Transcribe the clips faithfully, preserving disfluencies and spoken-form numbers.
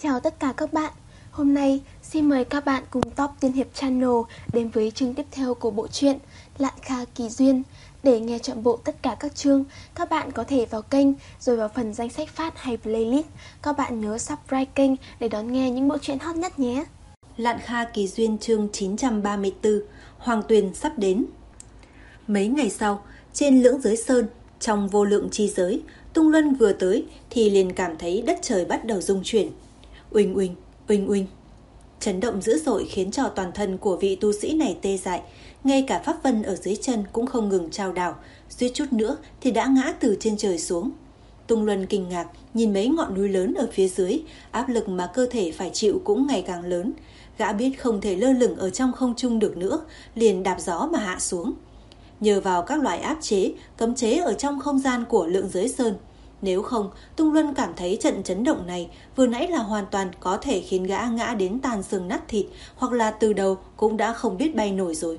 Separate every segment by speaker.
Speaker 1: Chào tất cả các bạn. Hôm nay xin mời các bạn cùng Top Tiên Hiệp Channel đến với chương tiếp theo của bộ truyện Lạn Kha Kỳ Duyên. Để nghe trọn bộ tất cả các chương, các bạn có thể vào kênh rồi vào phần danh sách phát hay playlist. Các bạn nhớ subscribe kênh để đón nghe những bộ truyện hot nhất nhé.
Speaker 2: Lạn Kha Kỳ Duyên chương chín trăm ba mươi tư, Hoàng Tuyền sắp đến. Mấy ngày sau, trên Lưỡng Giới Sơn, trong vô lượng chi giới, Tung Luân vừa tới thì liền cảm thấy đất trời bắt đầu rung chuyển. Uỳnh uỳnh, uỳnh uỳnh. Chấn động dữ dội khiến cho toàn thân của vị tu sĩ này tê dại, ngay cả pháp vân ở dưới chân cũng không ngừng trao đảo, suýt chút nữa thì đã ngã từ trên trời xuống. Tung Luân kinh ngạc nhìn mấy ngọn núi lớn ở phía dưới, áp lực mà cơ thể phải chịu cũng ngày càng lớn. Gã biết không thể lơ lửng ở trong không trung được nữa, liền đạp gió mà hạ xuống. Nhờ vào các loại áp chế, cấm chế ở trong không gian của Lưỡng Giới Sơn, nếu không, Tung Luân cảm thấy trận chấn động này vừa nãy là hoàn toàn có thể khiến gã ngã đến tàn xương nát thịt, hoặc là từ đầu cũng đã không biết bay nổi rồi.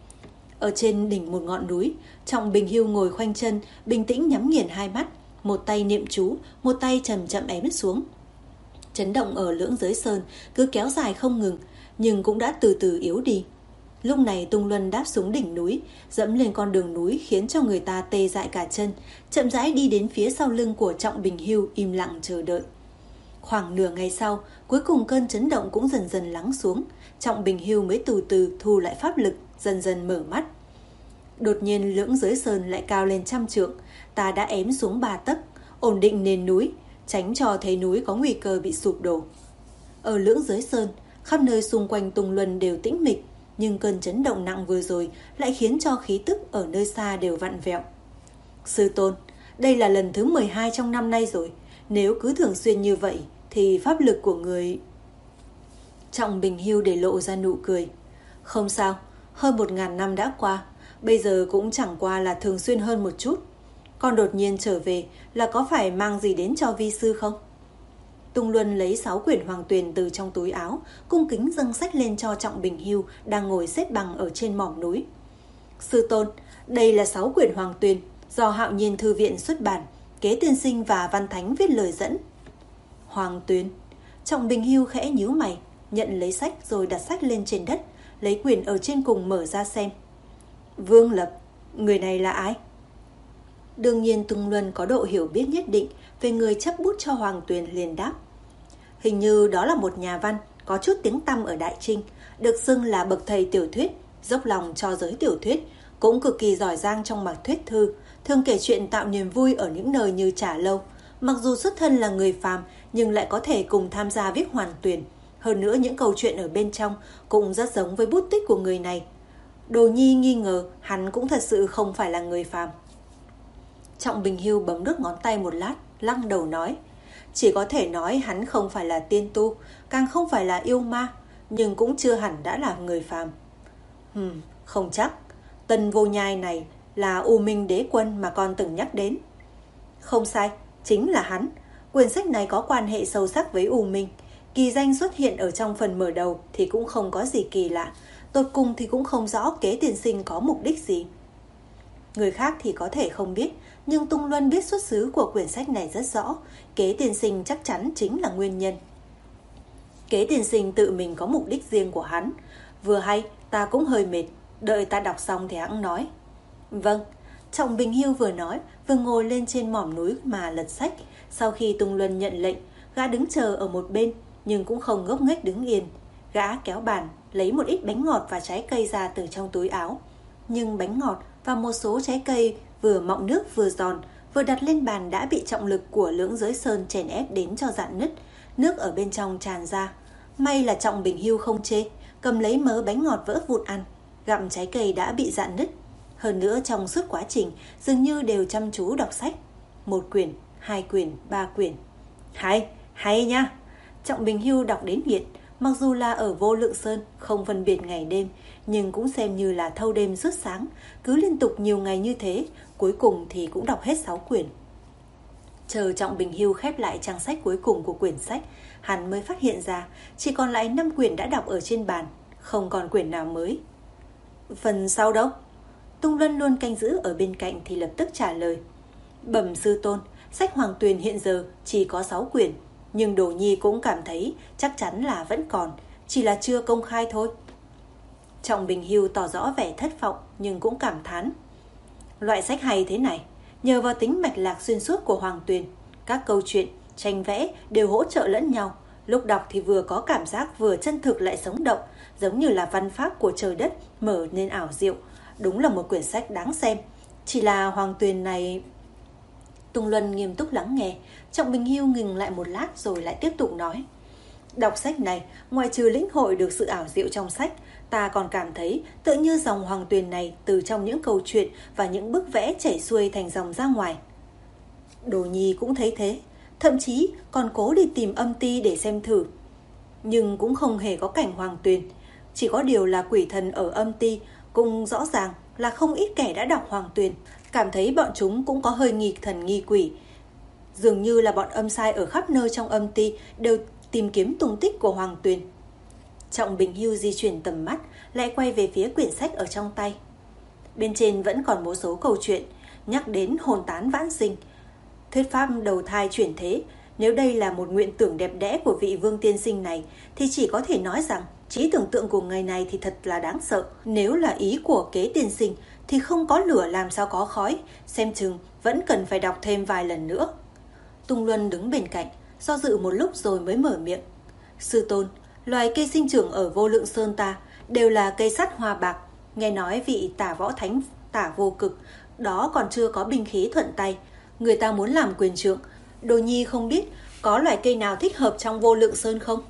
Speaker 2: Ở trên đỉnh một ngọn núi, Trọng Bình Hưu ngồi khoanh chân, bình tĩnh nhắm nghiền hai mắt, một tay niệm chú, một tay chậm chậm ém xuống. Chấn động ở Lưỡng Giới Sơn cứ kéo dài không ngừng, nhưng cũng đã từ từ yếu đi. Lúc này Tung Luân đáp xuống đỉnh núi, dẫm lên con đường núi khiến cho người ta tê dại cả chân, chậm rãi đi đến phía sau lưng của Trọng Bình Hưu, im lặng chờ đợi. Khoảng nửa ngày sau, cuối cùng cơn chấn động cũng dần dần lắng xuống, Trọng Bình Hưu mới từ từ thu lại pháp lực, dần dần mở mắt. Đột nhiên Lưỡng Giới Sơn lại cao lên trăm trượng, ta đã ém xuống ba tấc, ổn định nền núi, tránh cho thấy núi có nguy cơ bị sụp đổ. Ở Lưỡng Giới Sơn, khắp nơi xung quanh Tung Luân đều tĩnh mịch, nhưng cơn chấn động nặng vừa rồi lại khiến cho khí tức ở nơi xa đều vặn vẹo. Sư tôn, đây là lần thứ mười hai trong năm nay rồi, nếu cứ thường xuyên như vậy thì pháp lực của người... Trọng Bình Hưu để lộ ra nụ cười. Không sao, hơn một ngàn năm đã qua, bây giờ cũng chẳng qua là thường xuyên hơn một chút. Con đột nhiên trở về là có phải mang gì đến cho vi sư không? Tung Luân lấy sáu quyển Hoàng Tuyền từ trong túi áo, cung kính dâng sách lên cho Trọng Bình Hưu đang ngồi xếp bằng ở trên mỏm núi. Sư tôn, đây là sáu quyển Hoàng Tuyền do Hạo Nhiên Thư viện xuất bản, Kế Tiên Sinh và Văn Thánh viết lời dẫn. Hoàng Tuyền? Trọng Bình Hưu khẽ nhíu mày, nhận lấy sách rồi đặt sách lên trên đất, lấy quyển ở trên cùng mở ra xem. Vương Lập, người này là ai? Đương nhiên Tung Luân có độ hiểu biết nhất định về người chấp bút cho Hoàng Tuyền, liền đáp. Hình như đó là một nhà văn có chút tiếng tăm ở Đại Trinh, được xưng là bậc thầy tiểu thuyết, dốc lòng cho giới tiểu thuyết, cũng cực kỳ giỏi giang trong mạch thuyết thư, thường kể chuyện tạo niềm vui ở những nơi như Trà Lâu. Mặc dù xuất thân là người phàm nhưng lại có thể cùng tham gia viết Hoàng Tuyền. Hơn nữa những câu chuyện ở bên trong cũng rất giống với bút tích của người này. Đồ Nhi nghi ngờ hắn cũng thật sự không phải là người phàm. Trọng Bình Hưu bấm đốt ngón tay một lát, lắc đầu nói. Chỉ có thể nói hắn không phải là tiên tu, càng không phải là yêu ma, nhưng cũng chưa hẳn đã là người phàm. Hừm, không chắc. Tân Vô Nhai này là U Minh Đế Quân mà con từng nhắc đến. Không sai, chính là hắn. Quyển sách này có quan hệ sâu sắc với U Minh. Kỳ danh xuất hiện ở trong phần mở đầu thì cũng không có gì kỳ lạ. Tột cùng thì cũng không rõ Kế Tiên Sinh có mục đích gì. Người khác thì có thể không biết, nhưng Tung Luân biết xuất xứ của quyển sách này rất rõ. Kế Tiên Sinh chắc chắn chính là nguyên nhân. Kế Tiên Sinh tự mình có mục đích riêng của hắn. Vừa hay, ta cũng hơi mệt, đợi ta đọc xong thì hẵng nói. Vâng, Trọng Bình Hưu vừa nói, vừa ngồi lên trên mỏm núi mà lật sách. Sau khi Tung Luân nhận lệnh, gã đứng chờ ở một bên, nhưng cũng không ngốc nghếch đứng yên. Gã kéo bàn, lấy một ít bánh ngọt và trái cây ra từ trong túi áo. Nhưng bánh ngọt và một số trái cây vừa mọng nước vừa giòn, vừa đặt lên bàn đã bị trọng lực của Lưỡng Giới Sơn chèn ép đến cho rạn nứt, nước ở bên trong tràn ra. May là Trọng Bình Hưu không chê, cầm lấy mớ bánh ngọt vỡ vụn ăn, gặm trái cây đã bị rạn nứt. Hơn nữa trong suốt quá trình dường như đều chăm chú đọc sách. Một quyển, hai quyển, ba quyển. Hay, hay nha. Trọng Bình Hưu đọc đến nghiện, mặc dù là ở Vô Lượng Sơn không phân biệt ngày đêm, nhưng cũng xem như là thâu đêm suốt sáng, cứ liên tục nhiều ngày như thế, cuối cùng thì cũng đọc hết sáu quyển. Chờ Trọng Bình Hưu khép lại trang sách cuối cùng của quyển sách, hắn mới phát hiện ra chỉ còn lại năm quyển đã đọc ở trên bàn, không còn quyển nào mới. Phần sau đâu? Tung Luân luôn canh giữ ở bên cạnh thì lập tức trả lời. Bẩm sư tôn, sách Hoàng Tuyền hiện giờ chỉ có sáu quyển, nhưng Đồ Nhi cũng cảm thấy chắc chắn là vẫn còn, chỉ là chưa công khai thôi. Trọng Bình Hưu tỏ rõ vẻ thất vọng nhưng cũng cảm thán. Loại sách hay thế này, nhờ vào tính mạch lạc xuyên suốt của Hoàng Tuyền, các câu chuyện, tranh vẽ đều hỗ trợ lẫn nhau. Lúc đọc thì vừa có cảm giác vừa chân thực lại sống động, giống như là văn pháp của trời đất mở nên ảo diệu. Đúng là một quyển sách đáng xem. Chỉ là Hoàng Tuyền này... Tung Luân nghiêm túc lắng nghe. Trọng Bình Hưu ngừng lại một lát rồi lại tiếp tục nói. Đọc sách này, ngoại trừ lĩnh hội được sự ảo diệu trong sách, ta còn cảm thấy tự như dòng Hoàng Tuyền này từ trong những câu chuyện và những bức vẽ chảy xuôi thành dòng ra ngoài. Đồ Nhi cũng thấy thế, thậm chí còn cố đi tìm âm ti để xem thử. Nhưng cũng không hề có cảnh Hoàng Tuyền, chỉ có điều là quỷ thần ở âm ti, cũng rõ ràng là không ít kẻ đã đọc Hoàng Tuyền, cảm thấy bọn chúng cũng có hơi nghi thần nghi quỷ. Dường như là bọn âm sai ở khắp nơi trong âm ti đều tìm kiếm tung tích của Hoàng Tuyền. Trọng Bình Hưu di chuyển tầm mắt, lại quay về phía quyển sách ở trong tay. Bên trên vẫn còn một số câu chuyện, nhắc đến hồn tán vãng sinh, thuyết pháp đầu thai chuyển thế. Nếu đây là một nguyện tưởng đẹp đẽ của vị Vương tiên sinh này, thì chỉ có thể nói rằng trí tưởng tượng của người này thì thật là đáng sợ. Nếu là ý của kế tiên sinh, thì không có lửa làm sao có khói, xem chừng vẫn cần phải đọc thêm vài lần nữa. Tung Luân đứng bên cạnh, do dự một lúc rồi mới mở miệng. Sư tôn, loài cây sinh trưởng ở Vô Lượng Sơn ta đều là cây sắt hoa bạc. Nghe nói vị Tả Võ Thánh Tả Vô Cực đó còn chưa có binh khí thuận tay, người ta muốn làm quyền trượng. Đồ Nhi không biết có loài cây nào thích hợp trong Vô Lượng Sơn không?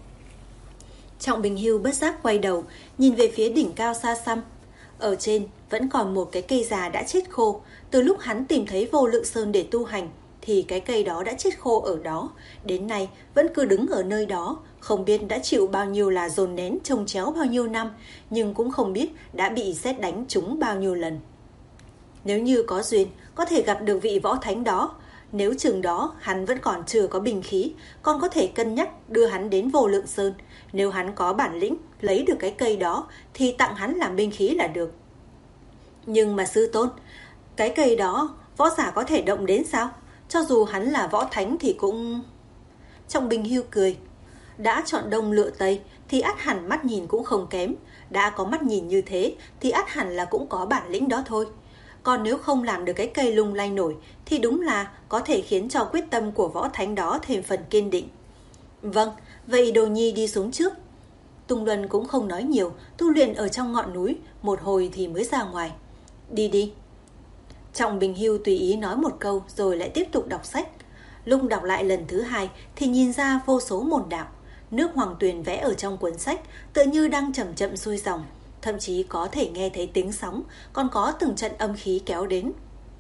Speaker 2: Trọng Bình Hưu bất giác quay đầu, nhìn về phía đỉnh cao xa xăm. Ở trên vẫn còn một cái cây già đã chết khô. Từ lúc hắn tìm thấy Vô Lượng Sơn để tu hành, thì cái cây đó đã chết khô ở đó. Đến nay vẫn cứ đứng ở nơi đó, không biết đã chịu bao nhiêu là dồn nén trông chéo bao nhiêu năm, nhưng cũng không biết đã bị sét đánh trúng bao nhiêu lần. Nếu như có duyên, có thể gặp được vị võ thánh đó. Nếu chừng đó hắn vẫn còn chưa có binh khí, còn có thể cân nhắc đưa hắn đến Vô Lượng Sơn. Nếu hắn có bản lĩnh lấy được cái cây đó, thì tặng hắn làm binh khí là được. Nhưng mà sư tôn, cái cây đó võ giả có thể động đến sao? Cho dù hắn là võ thánh thì cũng... Trọng Bình Hưu cười. Đã chọn đông lựa tây thì ắt hẳn mắt nhìn cũng không kém. Đã có mắt nhìn như thế thì ắt hẳn là cũng có bản lĩnh đó thôi. Còn nếu không làm được cái cây lung lay nổi thì đúng là có thể khiến cho quyết tâm của võ thánh đó thêm phần kiên định. Vâng, vậy Đồ Nhi đi xuống trước. Tung Luân cũng không nói nhiều, tu luyện ở trong ngọn núi, một hồi thì mới ra ngoài. Đi đi. Trọng Bình Hưu tùy ý nói một câu rồi lại tiếp tục đọc sách. Lúc đọc lại lần thứ hai thì nhìn ra vô số môn đạo. Nước Hoàng Tuyền vẽ ở trong cuốn sách tựa như đang chậm chậm xuôi dòng, thậm chí có thể nghe thấy tiếng sóng, còn có từng trận âm khí kéo đến.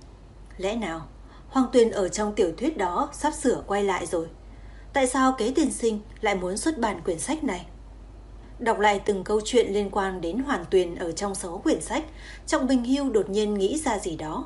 Speaker 2: Lẽ nào Hoàng Tuyền ở trong tiểu thuyết đó sắp sửa quay lại rồi? Tại sao kế tiên sinh lại muốn xuất bản quyển sách này? Đọc lại từng câu chuyện liên quan đến Hoàng Tuyền ở trong sáu quyển sách, Trọng Bình Hưu đột nhiên nghĩ ra gì đó.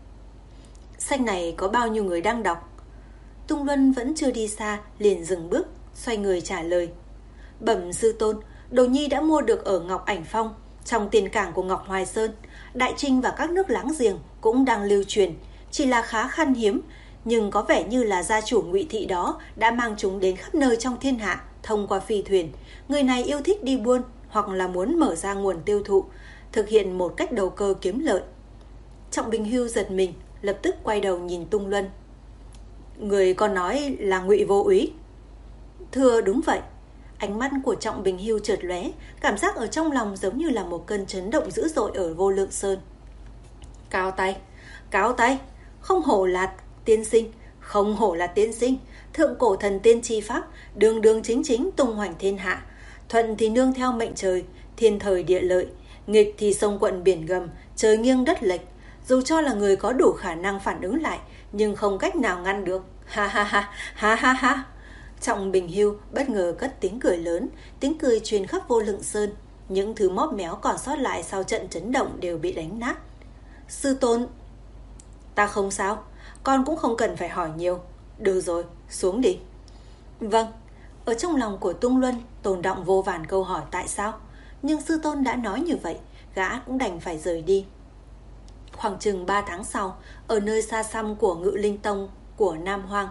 Speaker 2: Sách này có bao nhiêu người đang đọc? Tung Luân vẫn chưa đi xa, liền dừng bước, xoay người trả lời. Bẩm sư tôn, Đồ Nhi đã mua được ở Ngọc Ảnh Phong, trong tiền cảng của Ngọc Hoài Sơn. Đại Trinh và các nước láng giềng cũng đang lưu truyền, chỉ là khá khan hiếm, nhưng có vẻ như là gia chủ Ngụy Thị đó đã mang chúng đến khắp nơi trong thiên hạ thông qua phi thuyền. Người này yêu thích đi buôn hoặc là muốn mở ra nguồn tiêu thụ, thực hiện một cách đầu cơ kiếm lợi. Trọng Bình Hưu giật mình, lập tức quay đầu nhìn Tung Luân. Người còn nói là Ngụy Vô Úy? Thưa đúng vậy. Ánh mắt của Trọng Bình Hưu chợt lóe, cảm giác ở trong lòng giống như là một cơn chấn động dữ dội ở Vô Lượng Sơn. Cao tay, cao tay, không hổ là tiên sinh, không hổ là tiên sinh, thượng cổ thần tiên chi pháp, đường đường chính chính tung hoành thiên hạ. Thuận thì nương theo mệnh trời, thiên thời địa lợi, nghịch thì sông quận biển gầm, trời nghiêng đất lệch. Dù cho là người có đủ khả năng phản ứng lại, nhưng không cách nào ngăn được. Ha ha ha, ha ha ha. Trọng Bình Hưu bất ngờ cất tiếng cười lớn, tiếng cười truyền khắp Vô Lượng Sơn. Những thứ móp méo còn sót lại sau trận chấn động đều bị đánh nát. Sư tôn, ta không sao, con cũng không cần phải hỏi nhiều. Được rồi, xuống đi. Vâng. Ở trong lòng của Tung Luân tồn đọng vô vàn câu hỏi tại sao, nhưng sư tôn đã nói như vậy, gã cũng đành phải rời đi. Khoảng chừng ba tháng sau, ở nơi xa xăm của Ngự Linh Tông của Nam Hoang,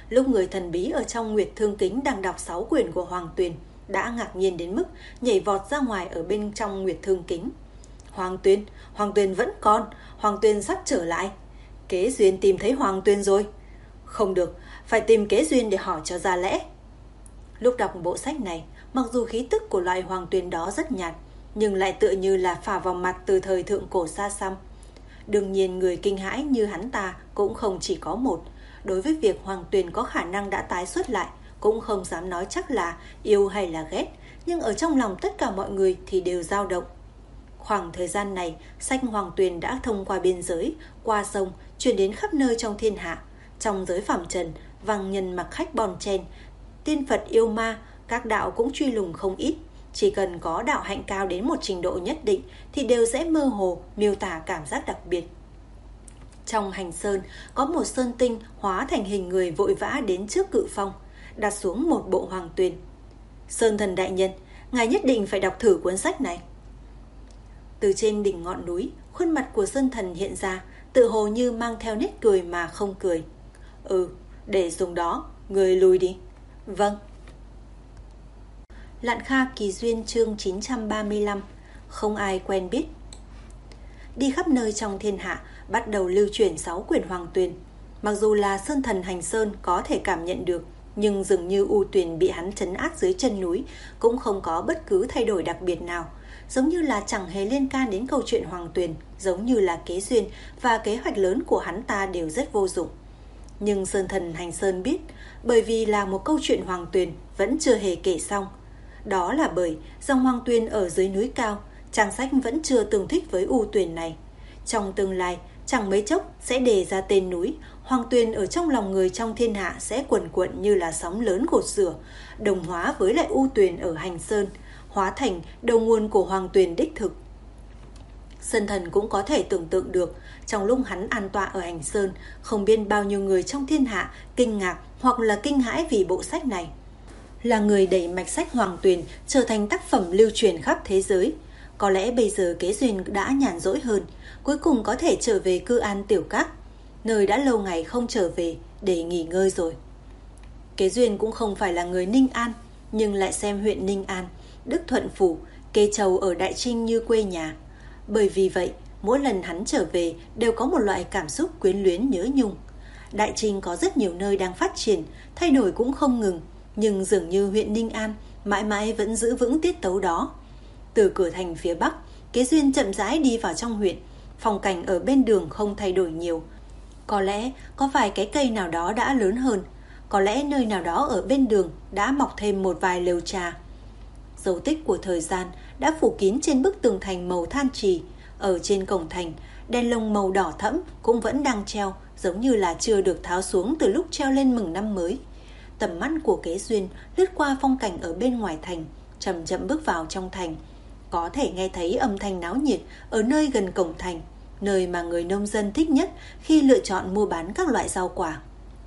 Speaker 2: lúc người thần bí ở trong Nguyệt Thương Kính đang đọc sáu quyển của Hoàng Tuyền đã ngạc nhiên đến mức nhảy vọt ra ngoài ở bên trong Nguyệt Thương Kính. Hoàng Tuyền, Hoàng Tuyền vẫn còn, Hoàng Tuyền sắp trở lại. Kế Duyên tìm thấy Hoàng Tuyền rồi. Không được, phải tìm Kế Duyên để hỏi cho ra lẽ. Lúc đọc bộ sách này, mặc dù khí tức của loại Hoàng Tuyền đó rất nhạt, nhưng lại tựa như là phả vào mặt từ thời thượng cổ xa xăm. Đương nhiên người kinh hãi như hắn ta cũng không chỉ có một. Đối với việc Hoàng Tuyền có khả năng đã tái xuất lại, cũng không dám nói chắc là yêu hay là ghét, nhưng ở trong lòng tất cả mọi người thì đều dao động. Khoảng thời gian này, sách Hoàng Tuyền đã thông qua biên giới, qua sông, truyền đến khắp nơi trong thiên hạ. Trong giới phàm trần, vang nhân mặc khách bon chen, tiên Phật yêu ma, các đạo cũng truy lùng không ít. Chỉ cần có đạo hạnh cao đến một trình độ nhất định thì đều sẽ mơ hồ miêu tả cảm giác đặc biệt. Trong hành sơn, có một sơn tinh hóa thành hình người vội vã đến trước cự phong, đặt xuống một bộ Hoàng Tuyền. Sơn thần đại nhân, ngài nhất định phải đọc thử cuốn sách này. Từ trên đỉnh ngọn núi, khuôn mặt của sơn thần hiện ra, tự hồ như mang theo nét cười mà không cười. Ừ, để dùng đó, người lùi đi. Vâng. Lạn Kha Kỳ Duyên chương chín trăm ba mươi lăm. Không ai quen biết. Đi khắp nơi trong thiên hạ, bắt đầu lưu truyền sáu quyển Hoàng Tuyền. Mặc dù là sơn thần hành sơn có thể cảm nhận được, nhưng dường như U Tuyền bị hắn trấn áp dưới chân núi cũng không có bất cứ thay đổi đặc biệt nào, giống như là chẳng hề liên can đến câu chuyện Hoàng Tuyền, giống như là Kế Duyên và kế hoạch lớn của hắn ta đều rất vô dụng. Nhưng sơn thần hành sơn biết, bởi vì là một câu chuyện Hoàng Tuyền vẫn chưa hề kể xong. Đó là bởi dòng Hoàng Tuyền ở dưới núi cao, trang sách vẫn chưa tương thích với U Tuyền này. Trong tương lai, chẳng mấy chốc sẽ đề ra tên núi, Hoàng Tuyền ở trong lòng người trong thiên hạ sẽ quần quận như là sóng lớn gột rửa, đồng hóa với lại U Tuyền ở hành sơn, hóa thành đầu nguồn của Hoàng Tuyền đích thực. Sơn thần cũng có thể tưởng tượng được, trong lúc hắn an tọa ở hành sơn, không biết bao nhiêu người trong thiên hạ kinh ngạc hoặc là kinh hãi vì bộ sách này. Là người đẩy mạch sách Hoàng Tuyền trở thành tác phẩm lưu truyền khắp thế giới. Có lẽ bây giờ Kế Duyên đã nhàn rỗi hơn, cuối cùng có thể trở về Cư An Tiểu Các, nơi đã lâu ngày không trở về để nghỉ ngơi rồi. Kế Duyên cũng không phải là người Ninh An, nhưng lại xem huyện Ninh An, Đức Thuận Phủ, Kê Châu ở Đại Trinh như quê nhà. Bởi vì vậy, mỗi lần hắn trở về đều có một loại cảm xúc quyến luyến nhớ nhung. Đại Trinh có rất nhiều nơi đang phát triển, thay đổi cũng không ngừng, nhưng dường như huyện Ninh An mãi mãi vẫn giữ vững tiết tấu đó. Từ cửa thành phía Bắc, Kế Duyên chậm rãi đi vào trong huyện. Phong cảnh ở bên đường không thay đổi nhiều. Có lẽ có vài cái cây nào đó đã lớn hơn, có lẽ nơi nào đó ở bên đường đã mọc thêm một vài lều trà. Dấu tích của thời gian đã phủ kín trên bức tường thành màu than trì. Ở trên cổng thành, đèn lồng màu đỏ thẫm cũng vẫn đang treo, giống như là chưa được tháo xuống từ lúc treo lên mừng năm mới. Tầm mắt của Kế Duyên lướt qua phong cảnh ở bên ngoài thành, chậm chậm bước vào trong thành. Có thể nghe thấy âm thanh náo nhiệt ở nơi gần cổng thành, nơi mà người nông dân thích nhất khi lựa chọn mua bán các loại rau quả.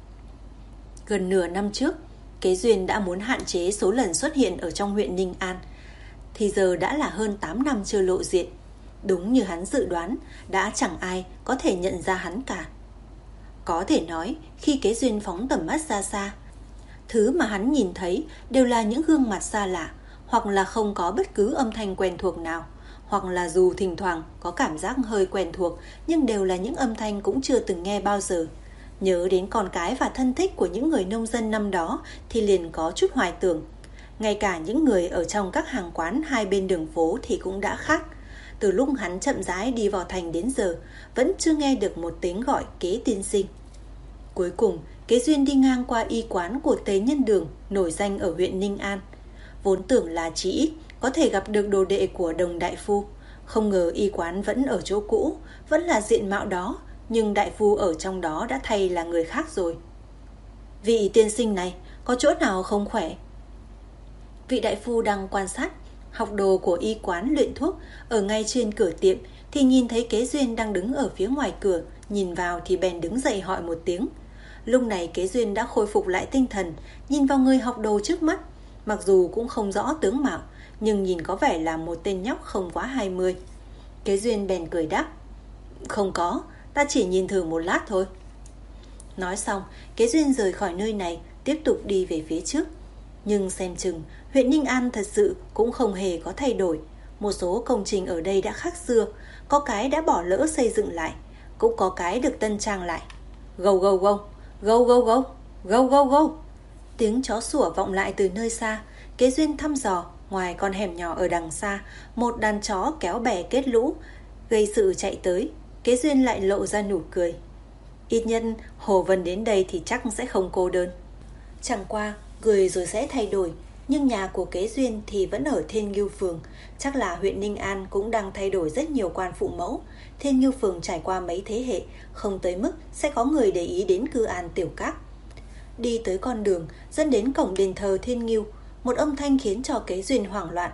Speaker 2: Gần nửa năm trước, Kế Duyên đã muốn hạn chế số lần xuất hiện ở trong huyện Ninh An, thì giờ đã là hơn tám năm chưa lộ diện. Đúng như hắn dự đoán, đã chẳng ai có thể nhận ra hắn cả. Có thể nói, khi Kế Duyên phóng tầm mắt ra xa, thứ mà hắn nhìn thấy đều là những gương mặt xa lạ, hoặc là không có bất cứ âm thanh quen thuộc nào, hoặc là dù thỉnh thoảng có cảm giác hơi quen thuộc, nhưng đều là những âm thanh cũng chưa từng nghe bao giờ. Nhớ đến con cái và thân thích của những người nông dân năm đó thì liền có chút hoài tưởng. Ngay cả những người ở trong các hàng quán hai bên đường phố thì cũng đã khác. Từ lúc hắn chậm rãi đi vào thành đến giờ, vẫn chưa nghe được một tiếng gọi Kế tiên sinh. Cuối cùng, Kế Duyên đi ngang qua y quán của Tế Nhân Đường, nổi danh ở huyện Ninh An. Vốn tưởng là chỉ ít có thể gặp được đồ đệ của Đồng đại phu, không ngờ y quán vẫn ở chỗ cũ, vẫn là diện mạo đó, nhưng đại phu ở trong đó đã thay là người khác rồi. Vị tiên sinh này có chỗ nào không khỏe? Vị đại phu đang quan sát học đồ của y quán luyện thuốc ở ngay trên cửa tiệm thì nhìn thấy Kế Duyên đang đứng ở phía ngoài cửa, nhìn vào thì bèn đứng dậy hỏi một tiếng. Lúc này Kế Duyên đã khôi phục lại tinh thần, nhìn vào người học đồ trước mắt, mặc dù cũng không rõ tướng mạo, nhưng nhìn có vẻ là một tên nhóc không quá hai mươi. Kế Duyên bèn cười đáp: Không có, ta chỉ nhìn thử một lát thôi. Nói xong, Kế Duyên rời khỏi nơi này, tiếp tục đi về phía trước. Nhưng xem chừng, huyện Ninh An thật sự cũng không hề có thay đổi. Một số công trình ở đây đã khác xưa, có cái đã bỏ lỡ xây dựng lại, cũng có cái được tân trang lại. Gâu gâu gâu, gâu gâu gâu, gâu gâu gâu. Tiếng chó sủa vọng lại từ nơi xa. Kế Duyên thăm dò, ngoài con hẻm nhỏ ở đằng xa, một đàn chó kéo bè kết lũ, gây sự chạy tới. Kế Duyên lại lộ ra nụ cười. Ít nhất Hồ Vân đến đây thì chắc sẽ không cô đơn. Chẳng qua, cười rồi sẽ thay đổi, nhưng nhà của Kế Duyên thì vẫn ở Thiên Ngưu Phường. Chắc là huyện Ninh An cũng đang thay đổi rất nhiều quan phụ mẫu. Thiên Ngưu Phường trải qua mấy thế hệ, không tới mức sẽ có người để ý đến cư an Tiểu Các. Đi tới con đường dẫn đến cổng đền thờ Thiên Ngưu, một âm thanh khiến cho Kế Duyên hoảng loạn.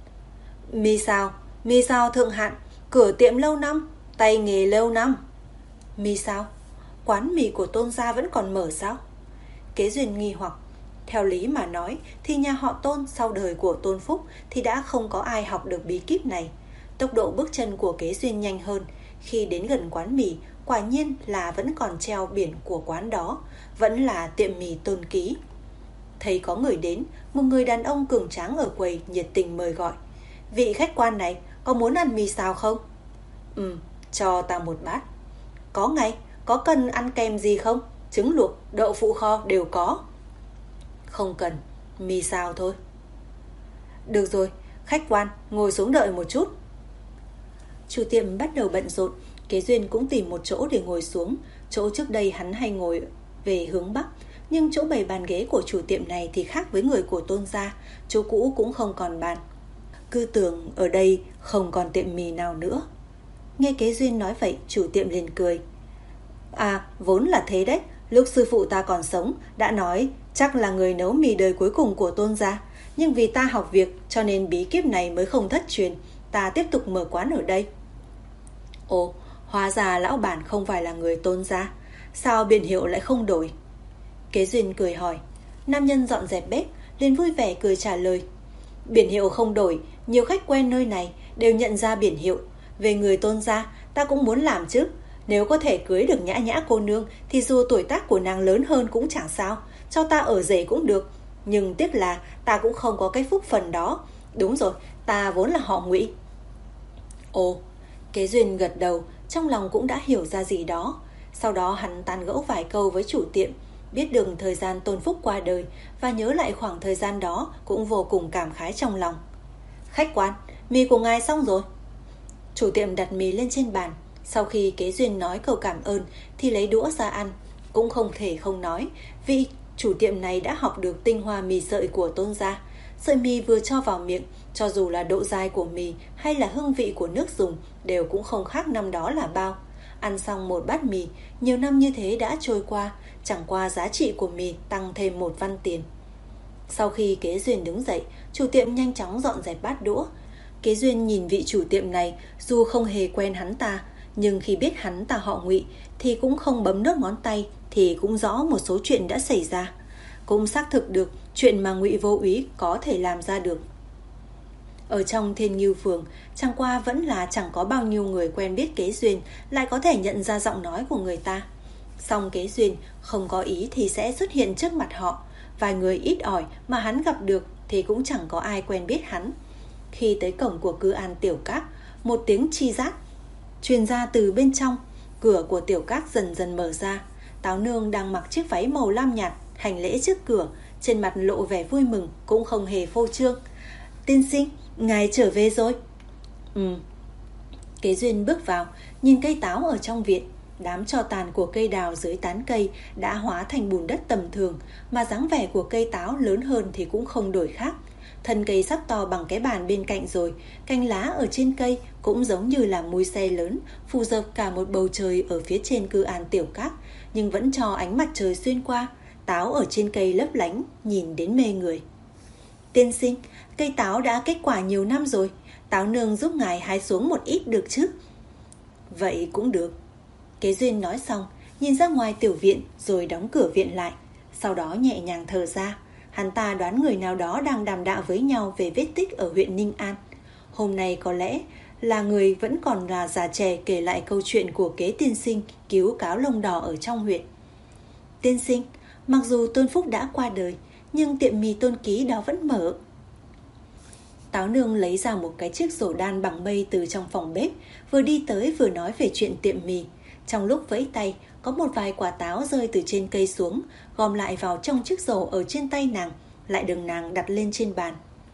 Speaker 2: Mi sao, mi sao thượng hạn, cửa tiệm lâu năm, tay nghề lâu năm. Mi sao, quán mì của Tôn gia vẫn còn mở sao? Kế Duyên nghi hoặc. Theo lý mà nói thì nhà họ Tôn sau đời của Tôn Phúc thì đã không có ai học được bí kíp này. Tốc độ bước chân của Kế Duyên nhanh hơn. Khi đến gần quán mì, quả nhiên là vẫn còn treo biển của quán đó, vẫn là tiệm mì Tôn Ký. Thấy có người đến, một người đàn ông cường tráng ở quầy nhiệt tình mời gọi. Vị khách quan này, có muốn ăn mì xào không? Ừ, cho ta một bát. Có ngay, có cần ăn kèm gì không? Trứng luộc, đậu phụ kho đều có. Không cần, mì xào thôi. Được rồi, khách quan, ngồi xuống đợi một chút. Chủ tiệm bắt đầu bận rộn, Kế Duyên cũng tìm một chỗ để ngồi xuống. Chỗ trước đây hắn hay ngồi về hướng Bắc, nhưng chỗ bày bàn ghế của chủ tiệm này thì khác với người của Tôn gia. Chỗ cũ cũng không còn bàn. Cứ tưởng ở đây không còn tiệm mì nào nữa. Nghe Kế Duyên nói vậy, chủ tiệm liền cười. À, vốn là thế đấy. Lúc sư phụ ta còn sống đã nói chắc là người nấu mì đời cuối cùng của Tôn gia. Nhưng vì ta học việc cho nên bí kíp này mới không thất truyền. Ta tiếp tục mở quán ở đây. Ồ, hóa ra lão bản không phải là người Tôn gia. Sao biển hiệu lại không đổi? Kế Duyên cười hỏi. Nam nhân dọn dẹp bếp liền vui vẻ cười trả lời. Biển hiệu không đổi, nhiều khách quen nơi này đều nhận ra biển hiệu. Về người Tôn gia, ta cũng muốn làm chứ. Nếu có thể cưới được Nhã Nhã cô nương thì dù tuổi tác của nàng lớn hơn cũng chẳng sao, cho ta ở rể cũng được. Nhưng tiếc là ta cũng không có cái phúc phần đó. Đúng rồi, ta vốn là họ Ngụy. Ồ, Kế Duyên gật đầu, trong lòng cũng đã hiểu ra gì đó. Sau đó hắn tán gẫu vài câu với chủ tiệm, biết được thời gian Tôn Phúc qua đời và nhớ lại khoảng thời gian đó cũng vô cùng cảm khái trong lòng. Khách quan, mì của ngài xong rồi. Chủ tiệm đặt mì lên trên bàn. Sau khi Kế Duyên nói câu cảm ơn thì lấy đũa ra ăn. Cũng không thể không nói, vì chủ tiệm này đã học được tinh hoa mì sợi của Tôn gia. Sợi mì vừa cho vào miệng, cho dù là độ dai của mì hay là hương vị của nước dùng đều cũng không khác năm đó là bao. Ăn xong một bát mì, nhiều năm như thế đã trôi qua, chẳng qua giá trị của mì tăng thêm một văn tiền. Sau khi Kế Duyên đứng dậy, chủ tiệm nhanh chóng dọn dẹp bát đũa. Kế Duyên nhìn vị chủ tiệm này, dù không hề quen hắn ta, nhưng khi biết hắn ta họ Ngụy thì cũng không bấm đốt ngón tay, thì cũng rõ một số chuyện đã xảy ra. Cũng xác thực được chuyện mà Ngụy Vô Úy có thể làm ra được. Ở trong Thiên Ngưu Phường, chẳng qua vẫn là chẳng có bao nhiêu người quen biết Kế Duyên lại có thể nhận ra giọng nói của người ta. Song Kế Duyên không có ý thì sẽ xuất hiện trước mặt họ. Vài người ít ỏi mà hắn gặp được thì cũng chẳng có ai quen biết hắn. Khi tới cổng của cư an Tiểu Các, một tiếng chi rát truyền ra từ bên trong. Cửa của Tiểu Các dần dần mở ra. Táo Nương đang mặc chiếc váy màu lam nhạt hành lễ trước cửa, trên mặt lộ vẻ vui mừng, cũng không hề phô trương. Tiên sinh, ngài trở về rồi. Ừ. Kế Duyên bước vào, nhìn cây táo ở trong viện. Đám tro tàn của cây đào dưới tán cây đã hóa thành bùn đất tầm thường, mà dáng vẻ của cây táo lớn hơn thì cũng không đổi khác. Thân cây sắp to bằng cái bàn bên cạnh rồi, cành lá ở trên cây cũng giống như là mui xe lớn, phủ dập cả một bầu trời ở phía trên cư an Tiểu Các, nhưng vẫn cho ánh mặt trời xuyên qua. Táo ở trên cây lấp lánh, nhìn đến mê người. Tiên sinh, cây táo đã kết quả nhiều năm rồi, Táo Nương giúp ngài hái xuống một ít được chứ? Vậy cũng được. Kế Duyên nói xong, nhìn ra ngoài tiểu viện rồi đóng cửa viện lại. Sau đó nhẹ nhàng thở ra. Hắn ta đoán người nào đó đang đàm đạo với nhau về vết tích ở huyện Ninh An. Hôm nay có lẽ là người vẫn còn là già trẻ kể lại câu chuyện của Kế tiên sinh cứu cáo lông đỏ ở trong huyện. Tiên sinh, mặc dù Tôn Phúc đã qua đời, nhưng tiệm mì Tôn Ký đó vẫn mở. Táo Nương lấy ra một cái chiếc rổ đan bằng mây từ trong phòng bếp, vừa đi tới vừa nói về chuyện tiệm mì. Trong lúc vẫy tay, có một vài quả táo rơi từ trên cây xuống, gom lại vào trong chiếc rổ ở trên tay nàng, lại được nàng đặt lên trên bàn.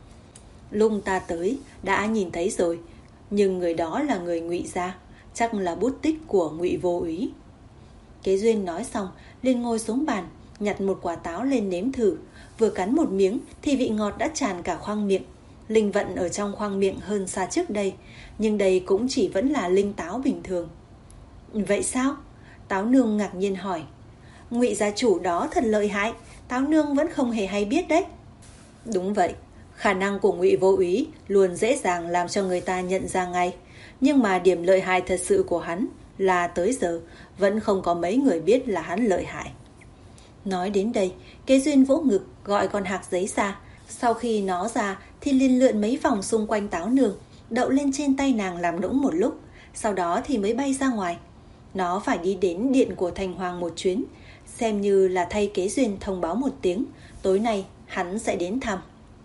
Speaker 2: Lúc ta tới, đã nhìn thấy rồi, nhưng người đó là người Ngụy gia, chắc là bút tích của Ngụy Vô Úy. Kế Duyên nói xong, liền ngồi xuống bàn, nhặt một quả táo lên nếm thử. Vừa cắn một miếng thì vị ngọt đã tràn cả khoang miệng. Linh vận ở trong khoang miệng hơn xa trước đây, nhưng đây cũng chỉ vẫn là linh táo bình thường. Vậy sao? Táo Nương ngạc nhiên hỏi. Ngụy gia chủ đó thật lợi hại, Táo Nương vẫn không hề hay biết đấy. Đúng vậy, khả năng của Ngụy Vô Úy luôn dễ dàng làm cho người ta nhận ra ngay. Nhưng mà điểm lợi hại thật sự của hắn là tới giờ vẫn không có mấy người biết là hắn lợi hại. Nói đến đây, Kế Duyên vỗ ngực gọi con hạc giấy ra. Sau khi nó ra thì liền lượn mấy vòng xung quanh Táo Nương, đậu lên trên tay nàng làm nũng một lúc, sau đó thì mới bay ra ngoài. Nó phải đi đến điện của Thành Hoàng một chuyến, xem như là thay Kế Duyên thông báo một tiếng, tối nay hắn sẽ đến thăm.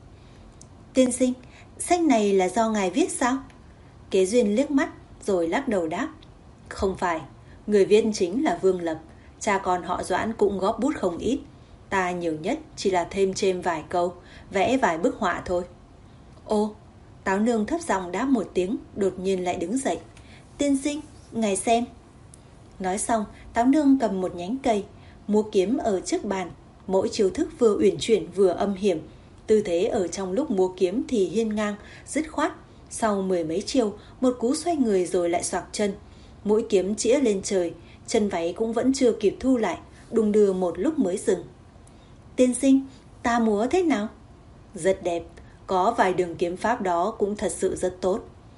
Speaker 2: Tiên sinh, sách này là do ngài viết sao? Kế Duyên liếc mắt rồi lắc đầu đáp. Không phải, người viết chính là Vương Lập, cha con họ Doãn cũng góp bút không ít. Ta nhiều nhất chỉ là thêm chêm vài câu, vẽ vài bức họa thôi. Ô, Táo Nương thấp giọng đáp một tiếng, đột nhiên lại đứng dậy. Tiên sinh, ngài xem. Nói xong, Táo Nương cầm một nhánh cây, múa kiếm ở trước bàn. Mỗi chiêu thức vừa uyển chuyển vừa âm hiểm. Tư thế ở trong lúc múa kiếm thì hiên ngang, dứt khoát. Sau mười mấy chiêu, một cú xoay người rồi lại xoạc chân. Mũi kiếm chĩa lên trời, chân váy cũng vẫn chưa kịp thu lại, đung đưa một lúc mới dừng. Tiên sinh, ta múa thế nào? Rất đẹp, có vài đường kiếm pháp đó cũng thật sự rất tốt.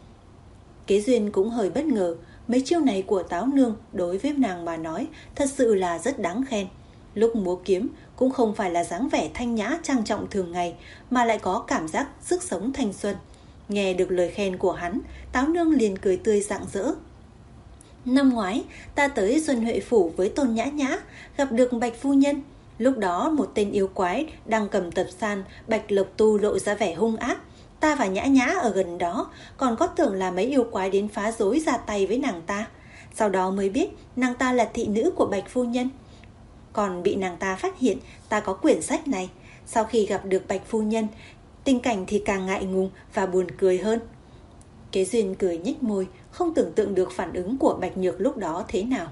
Speaker 2: Kế Duyên cũng hơi bất ngờ, mấy chiêu này của Táo Nương đối với nàng mà nói thật sự là rất đáng khen. Lúc múa kiếm cũng không phải là dáng vẻ thanh nhã trang trọng thường ngày, mà lại có cảm giác sức sống thanh xuân. Nghe được lời khen của hắn, Táo Nương liền cười tươi rạng rỡ. Năm ngoái, ta tới Xuân Huệ Phủ với Tôn Nhã Nhã, gặp được Bạch Phu Nhân. Lúc đó một tên yêu quái đang cầm tập san, Bạch Lộc Tu lộ ra vẻ hung ác. Ta và Nhã Nhã ở gần đó, còn có tưởng là mấy yêu quái đến phá rối ra tay với nàng ta. Sau đó mới biết nàng ta là thị nữ của Bạch Phu Nhân. Còn bị nàng ta phát hiện ta có quyển sách này. Sau khi gặp được Bạch Phu Nhân, tình cảnh thì càng ngại ngùng và buồn cười hơn. Kế Duyên cười nhếch môi, không tưởng tượng được phản ứng của Bạch Nhược lúc đó thế nào.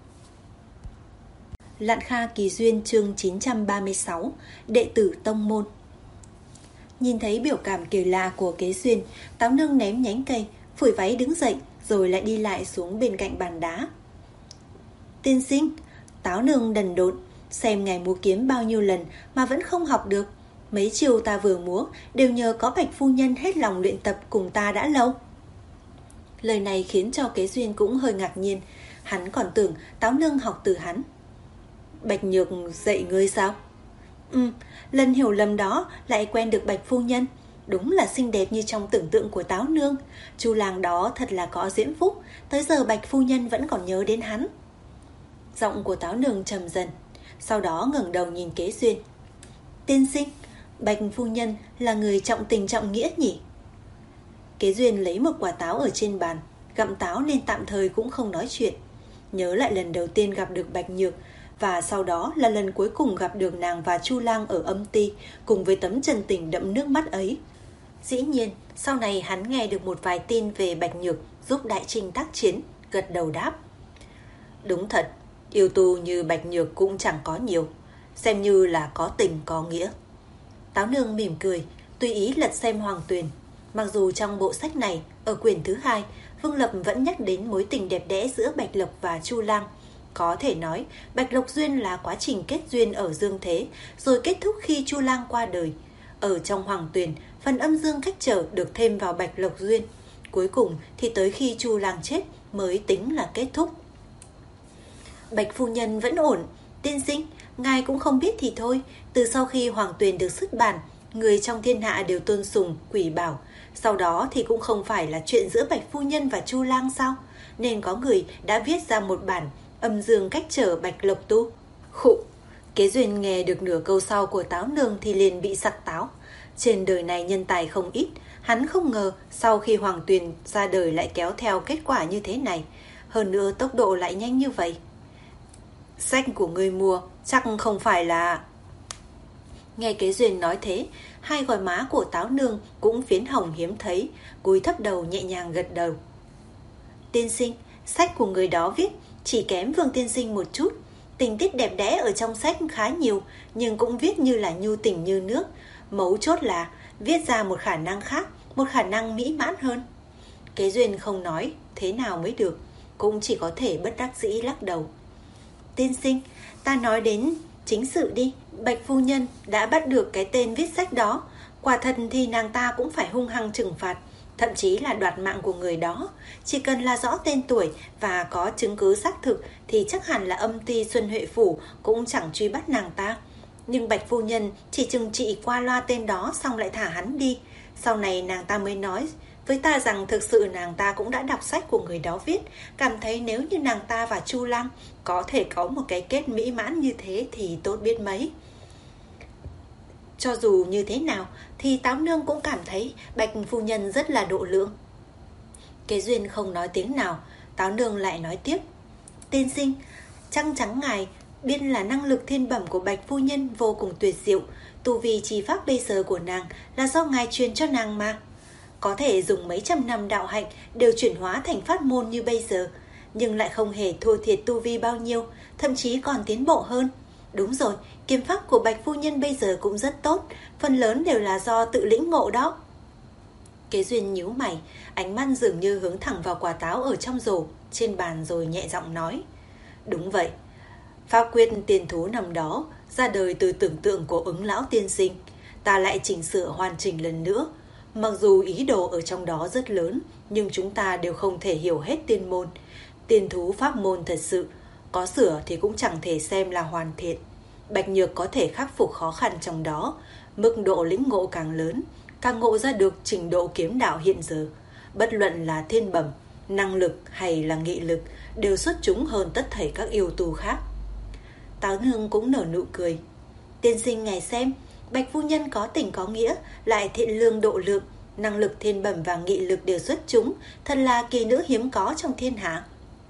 Speaker 2: Lạn Kha Kỳ Duyên chương chín trăm ba mươi sáu, đệ tử tông môn. Nhìn thấy biểu cảm kỳ lạ của Kế Duyên, Táo Nương ném nhánh cây, phủi váy đứng dậy, rồi lại đi lại xuống bên cạnh bàn đá. Tiên sinh, Táo Nương đần độn, xem ngài múa kiếm bao nhiêu lần mà vẫn không học được. Mấy chiều ta vừa múa đều nhờ có Bạch Phu Nhân hết lòng luyện tập cùng ta đã lâu. Lời này khiến cho Kế Duyên cũng hơi ngạc nhiên, hắn còn tưởng Táo Nương học từ hắn. Bạch Nhược dạy ngươi sao? Ừ, lần hiểu lầm đó lại quen được Bạch Phu Nhân. Đúng là xinh đẹp như trong tưởng tượng của Táo Nương. Chu làng đó thật là có diễm phúc, tới giờ Bạch Phu Nhân vẫn còn nhớ đến hắn. Giọng của Táo Nương trầm dần, sau đó ngẩng đầu nhìn Kế Duyên. Tiên sinh, Bạch Phu Nhân là người trọng tình trọng nghĩa nhỉ? Kế Duyên lấy một quả táo ở trên bàn, gặm táo nên tạm thời cũng không nói chuyện. Nhớ lại lần đầu tiên gặp được Bạch Nhược, và sau đó là lần cuối cùng gặp được nàng và Chu Lang ở âm ty, cùng với tấm chân tình đẫm nước mắt ấy. Dĩ nhiên, sau này hắn nghe được một vài tin về Bạch Nhược giúp Đại Trinh tác chiến, gật đầu đáp. Đúng thật, yêu tu như Bạch Nhược cũng chẳng có nhiều, xem như là có tình có nghĩa. Táo Nương mỉm cười, tùy ý lật xem Hoàng Tuyền. Mặc dù trong bộ sách này, ở quyển thứ hai, Vương Lập vẫn nhắc đến mối tình đẹp đẽ giữa Bạch Lộc và Chu Lang. Có thể nói, Bạch Lộc duyên là quá trình kết duyên ở dương thế, rồi kết thúc khi Chu Lang qua đời. Ở trong Hoàng Tuyền, phần âm dương cách trở được thêm vào Bạch Lộc duyên. Cuối cùng thì tới khi Chu Lang chết mới tính là kết thúc. Bạch Phu Nhân vẫn ổn. Tiên sinh, ngài cũng không biết thì thôi. Từ sau khi Hoàng Tuyền được xuất bản, người trong thiên hạ đều tôn sùng, quỷ bảo. Sau đó thì cũng không phải là chuyện giữa Bạch Phu Nhân và Chu Lang sao? Nên có người đã viết ra một bản âm dương cách trở Bạch Lộc Tu. Khụ, Kế Duyên nghe được nửa câu sau của Táo Nương thì liền bị sặc táo. Trên đời này nhân tài không ít, hắn không ngờ sau khi Hoàng Tuyền ra đời lại kéo theo kết quả như thế này. Hơn nữa tốc độ lại nhanh như vậy. Sách của ngươi mua chắc không phải là... Nghe Kế Duyên nói thế, hai gò má của Táo Nương cũng phiến hồng hiếm thấy, cúi thấp đầu nhẹ nhàng gật đầu. Tiên sinh, sách của người đó viết chỉ kém Vương tiên sinh một chút. Tình tiết đẹp đẽ ở trong sách khá nhiều, nhưng cũng viết như là nhu tình như nước. Mấu chốt là viết ra một khả năng khác, một khả năng mỹ mãn hơn. Kế Duyên không nói thế nào mới được, cũng chỉ có thể bất đắc dĩ lắc đầu. Tiên sinh, ta nói đến chính sự đi. Bạch phu nhân đã bắt được cái tên viết sách đó. Quả thật thì nàng ta cũng phải hung hăng trừng phạt, thậm chí là đoạt mạng của người đó. Chỉ cần là rõ tên tuổi và có chứng cứ xác thực thì chắc hẳn là âm ty Xuân Huệ Phủ cũng chẳng truy bắt nàng ta. Nhưng Bạch phu nhân chỉ trừng trị qua loa tên đó xong lại thả hắn đi. Sau này nàng ta mới nói với ta rằng thực sự nàng ta cũng đã đọc sách của người đó viết, cảm thấy nếu như nàng ta và Chu Lam có thể có một cái kết mỹ mãn như thế thì tốt biết mấy. Cho dù như thế nào thì Táo Nương cũng cảm thấy Bạch phu nhân rất là độ lượng. Kế Duyên không nói tiếng nào, Táo Nương lại nói tiếp. Tiên sinh, chắc chắn ngài biết là năng lực thiên bẩm của Bạch phu nhân vô cùng tuyệt diệu. Tu vi chi pháp bây giờ của nàng là do ngài truyền cho nàng mà. Có thể dùng mấy trăm năm đạo hạnh đều chuyển hóa thành pháp môn như bây giờ, nhưng lại không hề thua thiệt tu vi bao nhiêu, thậm chí còn tiến bộ hơn. Đúng rồi, kiếm pháp của Bạch phu nhân bây giờ cũng rất tốt, phần lớn đều là do tự lĩnh ngộ đó. Kế Duyên nhíu mày, ánh mắt dường như hướng thẳng vào quả táo ở trong rổ trên bàn rồi nhẹ giọng nói. Đúng vậy, pháp quyết tiền thú năm đó ra đời từ tưởng tượng của Ứng lão tiên sinh, ta lại chỉnh sửa hoàn chỉnh lần nữa. Mặc dù ý đồ ở trong đó rất lớn, nhưng chúng ta đều không thể hiểu hết tiên môn. Tiên thú pháp môn thật sự, có sửa thì cũng chẳng thể xem là hoàn thiện. Bạch Nhược có thể khắc phục khó khăn trong đó, mức độ lĩnh ngộ càng lớn, càng ngộ ra được trình độ kiếm đạo hiện giờ. Bất luận là thiên bẩm, năng lực hay là nghị lực, đều xuất chúng hơn tất thảy các yêu tu khác. Táo Nương cũng nở nụ cười. Tiên sinh ngài xem, Bạch phu nhân có tình có nghĩa, lại thiện lương độ lượng, năng lực thiên bẩm và nghị lực đều xuất chúng, thật là kỳ nữ hiếm có trong thiên hạ.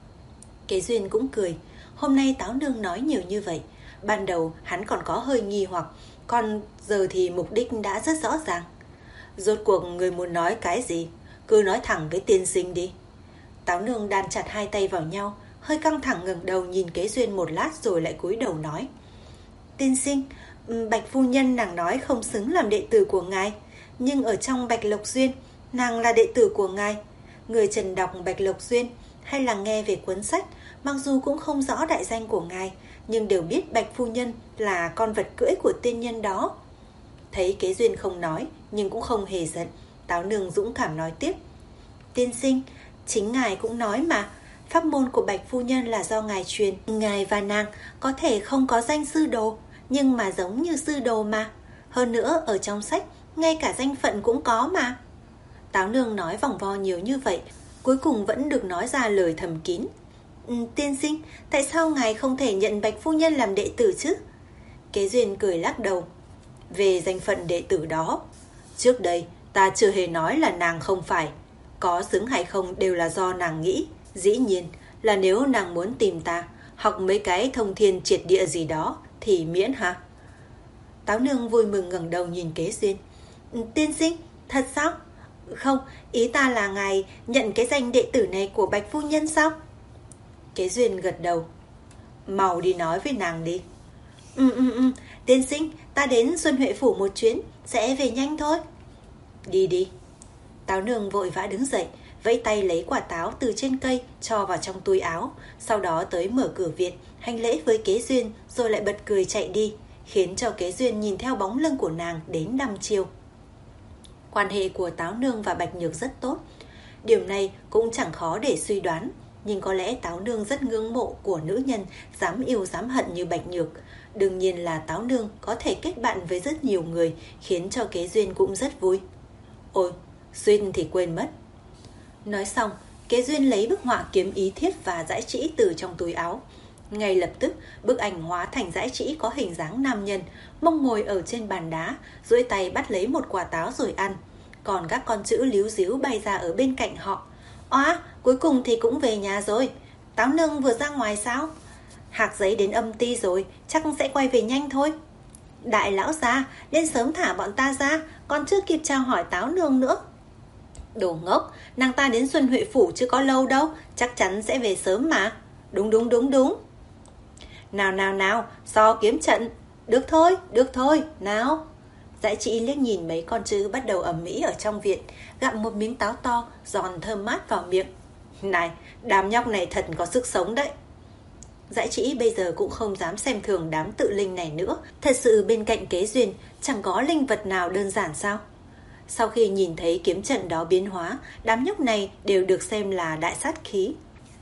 Speaker 2: Kế Duyên cũng cười. Hôm nay Táo Nương nói nhiều như vậy, ban đầu hắn còn có hơi nghi hoặc, còn giờ thì mục đích đã rất rõ ràng. Rốt cuộc người muốn nói cái gì, cứ nói thẳng với tiên sinh đi. Táo Nương đan chặt hai tay vào nhau, hơi căng thẳng ngẩng đầu nhìn Kế Duyên một lát rồi lại cúi đầu nói. Tiên sinh, Bạch phu nhân nàng nói không xứng làm đệ tử của ngài, nhưng ở trong Bạch Lộc Duyên, nàng là đệ tử của ngài. Người trần đọc Bạch Lộc Duyên hay là nghe về cuốn sách, mặc dù cũng không rõ đại danh của ngài, nhưng đều biết Bạch phu nhân là con vật cưỡi của tiên nhân đó. Thấy Kế Duyên không nói, nhưng cũng không hề giận, Táo Nương dũng cảm nói tiếp. Tiên sinh, chính ngài cũng nói mà, pháp môn của Bạch phu nhân là do ngài truyền. Ngài và nàng có thể không có danh sư đồ, nhưng mà giống như sư đồ mà. Hơn nữa ở trong sách, ngay cả danh phận cũng có mà. Táo Nương nói vòng vo nhiều như vậy, cuối cùng vẫn được nói ra lời thầm kín. Ừ, tiên sinh, tại sao ngài không thể nhận Bạch phu nhân làm đệ tử chứ? Kế Duyên cười lắc đầu. Về danh phận đệ tử đó, trước đây ta chưa hề nói là nàng không phải. Có xứng hay không đều là do nàng nghĩ. Dĩ nhiên là nếu nàng muốn tìm ta, học mấy cái thông thiên triệt địa gì đó thì miễn hả? Táo Nương vui mừng ngẩng đầu nhìn Kế Duyên. Tiên sinh, thật sao? Không, ý ta là ngài nhận cái danh đệ tử này của Bạch phu nhân sao? Kế Duyên gật đầu. Mau đi nói với nàng đi. Ừ ừ ừ, tiên sinh, ta đến Xuân Huệ Phủ một chuyến, sẽ về nhanh thôi. Đi đi. Táo Nương vội vã đứng dậy, vẫy tay lấy quả táo từ trên cây cho vào trong túi áo, sau đó tới mở cửa viện, hành lễ với Kế Duyên rồi lại bật cười chạy đi, khiến cho Kế Duyên nhìn theo bóng lưng của nàng đến đăm chiêu. Quan hệ của Táo Nương và Bạch Nhược rất tốt, điều này cũng chẳng khó để suy đoán, nhưng có lẽ Táo Nương rất ngưỡng mộ của nữ nhân dám yêu dám hận như Bạch Nhược. Đương nhiên là Táo Nương có thể kết bạn với rất nhiều người, khiến cho Kế Duyên cũng rất vui. Ôi, Duyên thì quên mất. Nói xong, Kế Duyên lấy bức họa kiếm ý thiết và dãi trĩ từ trong túi áo. Ngay lập tức, bức ảnh hóa thành dãy trĩ có hình dáng nam nhân, mông ngồi ở trên bàn đá, duỗi tay bắt lấy một quả táo rồi ăn. Còn các con chữ líu díu bay ra ở bên cạnh họ. Oa, cuối cùng thì cũng về nhà rồi. Táo nương vừa ra ngoài sao? Hạc giấy đến âm ty rồi, chắc sẽ quay về nhanh thôi. Đại lão gia, nên sớm thả bọn ta ra, còn chưa kịp chào hỏi táo nương nữa. Đồ ngốc, nàng ta đến Xuân Huệ Phủ chưa có lâu đâu, chắc chắn sẽ về sớm mà. Đúng đúng đúng đúng. Nào nào nào, so kiếm trận. Được thôi, được thôi, nào. Dãy trĩ liếc nhìn mấy con trứ bắt đầu ầm ĩ ở trong viện, gặm một miếng táo to, giòn thơm mát vào miệng. Này, đám nhóc này thật có sức sống đấy. Dãy trĩ bây giờ cũng không dám xem thường đám tự linh này nữa. Thật sự bên cạnh Kế Duyên chẳng có linh vật nào đơn giản sao? Sau khi nhìn thấy kiếm trận đó biến hóa, đám nhóc này đều được xem là đại sát khí.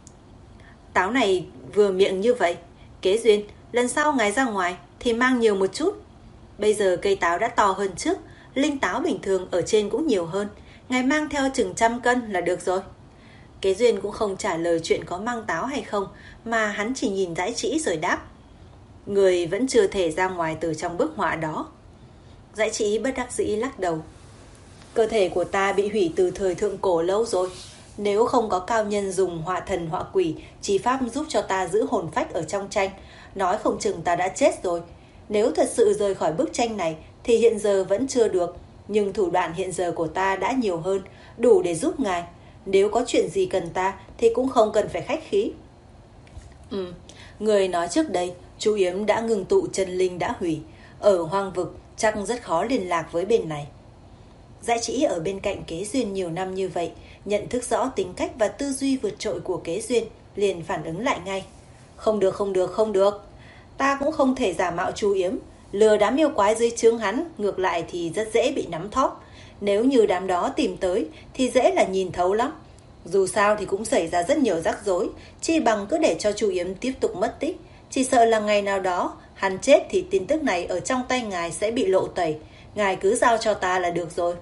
Speaker 2: Táo này vừa miệng như vậy. Kế Duyên, lần sau ngài ra ngoài thì mang nhiều một chút. Bây giờ cây táo đã to hơn trước, linh táo bình thường ở trên cũng nhiều hơn. Ngài mang theo chừng trăm cân là được rồi. Kế Duyên cũng không trả lời chuyện có mang táo hay không, mà hắn chỉ nhìn dãy trĩ rồi đáp. Người vẫn chưa thể ra ngoài từ trong bức họa đó. Dãy trĩ bất đắc dĩ lắc đầu. Cơ thể của ta bị hủy từ thời thượng cổ lâu rồi. Nếu không có cao nhân dùng họa thần họa quỷ chỉ pháp giúp cho ta giữ hồn phách ở trong tranh, nói không chừng ta đã chết rồi. Nếu thật sự rời khỏi bức tranh này thì hiện giờ vẫn chưa được, nhưng thủ đoạn hiện giờ của ta đã nhiều hơn, đủ để giúp ngài. Nếu có chuyện gì cần ta thì cũng không cần phải khách khí. Ừ, người nói trước đây chú Yếm đã ngừng tụ chân linh đã hủy. Ở hoang vực chắc rất khó liên lạc với bên này. Dãy trĩ ở bên cạnh Kế Duyên nhiều năm như vậy, nhận thức rõ tính cách và tư duy vượt trội của Kế Duyên, liền phản ứng lại ngay. Không được, không được, không được. Ta cũng không thể giả mạo chú Yếm, lừa đám yêu quái dưới trướng hắn, ngược lại thì rất dễ bị nắm thóp. Nếu như đám đó tìm tới thì dễ là nhìn thấu lắm. Dù sao thì cũng xảy ra rất nhiều rắc rối, chi bằng cứ để cho chú Yếm tiếp tục mất tích. Chỉ sợ là ngày nào đó hắn chết thì tin tức này ở trong tay ngài sẽ bị lộ tẩy. Ngài cứ giao cho ta là được rồi.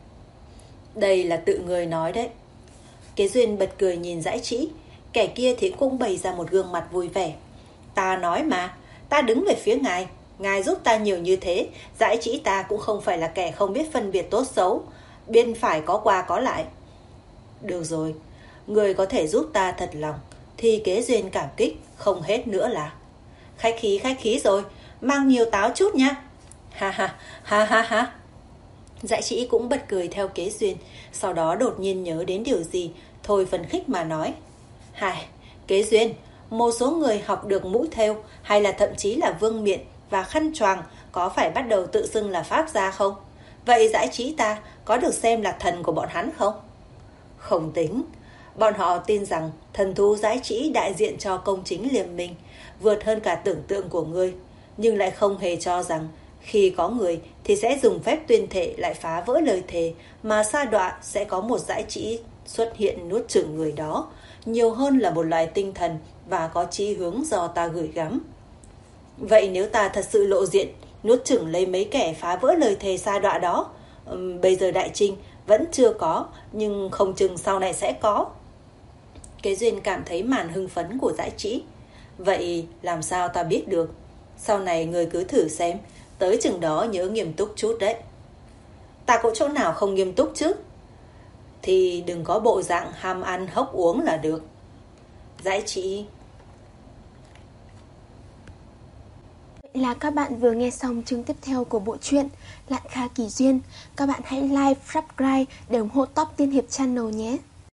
Speaker 2: Đây là tự người nói đấy. Kế Duyên bật cười nhìn dãy trĩ. Kẻ kia thì cũng bày ra một gương mặt vui vẻ. Ta nói mà, ta đứng về phía ngài. Ngài giúp ta nhiều như thế, dãy trĩ ta cũng không phải là kẻ không biết phân biệt tốt xấu. Bên phải có qua có lại. Được rồi, người có thể giúp ta thật lòng thì Kế Duyên cảm kích không hết nữa là. Khách khí khách khí rồi, mang nhiều táo chút nha. Ha ha ha ha ha. Dãy trĩ cũng bật cười theo Kế Duyên, sau đó đột nhiên nhớ đến điều gì, thôi phấn khích mà nói. Hài, Kế Duyên, một số người học được mũi thêu hay là thậm chí là vương miện và khăn choàng có phải bắt đầu tự xưng là pháp gia không? Vậy dãy trĩ ta có được xem là thần của bọn hắn không? Không tính. Bọn họ tin rằng thần thú dãy trĩ đại diện cho công chính liêm minh, vượt hơn cả tưởng tượng của ngươi, nhưng lại không hề cho rằng khi có người thì sẽ dùng phép tuyên thệ lại phá vỡ lời thề, mà sa đọa sẽ có một dãy trĩ xuất hiện nuốt chửng người đó, nhiều hơn là một loài tinh thần và có chí hướng do ta gửi gắm. Vậy nếu ta thật sự lộ diện, nuốt chửng lấy mấy kẻ phá vỡ lời thề sa đọa đó, um, bây giờ đại trinh vẫn chưa có, nhưng không chừng sau này sẽ có. Kế Duyên cảm thấy màn hưng phấn của dãy trĩ. Vậy làm sao ta biết được? Sau này người cứ thử xem, tới chừng đó nhớ nghiêm túc chút đấy. Ta có chỗ nào không nghiêm túc chứ? Thì đừng có bộ dạng ham ăn hốc uống là được. Dãy trĩ.
Speaker 1: Vậy là các bạn vừa nghe xong chương tiếp theo của bộ truyện Lạn Kha Kỳ Duyên. Các bạn hãy like, subscribe để ủng hộ Top Tiên Hiệp Channel nhé.